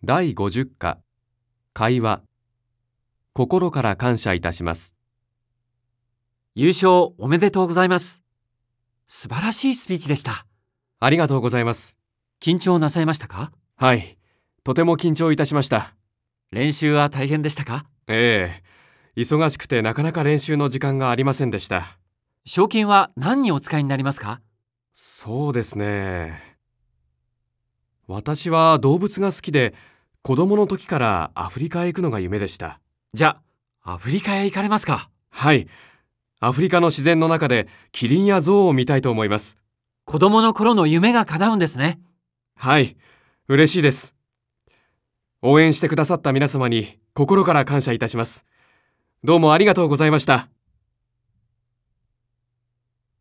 第50課、会話。心から感謝いたします。 優勝おめでとうございます。素晴らしいスピーチでした。 ありがとうございます。 緊張なさいましたか？ はい、とても緊張いたしました。 練習は大変でしたか？ ええ、忙しくてなかなか練習の時間がありませんでした。 賞金は何にお使いになりますか？ そうですね。私は動物が好きで、子供の時からアフリカへ行くのが夢でした。 じゃあ、アフリカへ行かれますか？ はい、アフリカの自然の中でキリンやゾウを見たいと思います。 子供の頃の夢が叶うんですね。 はい、嬉しいです。応援してくださった皆様に心から感謝いたします。どうもありがとうございました。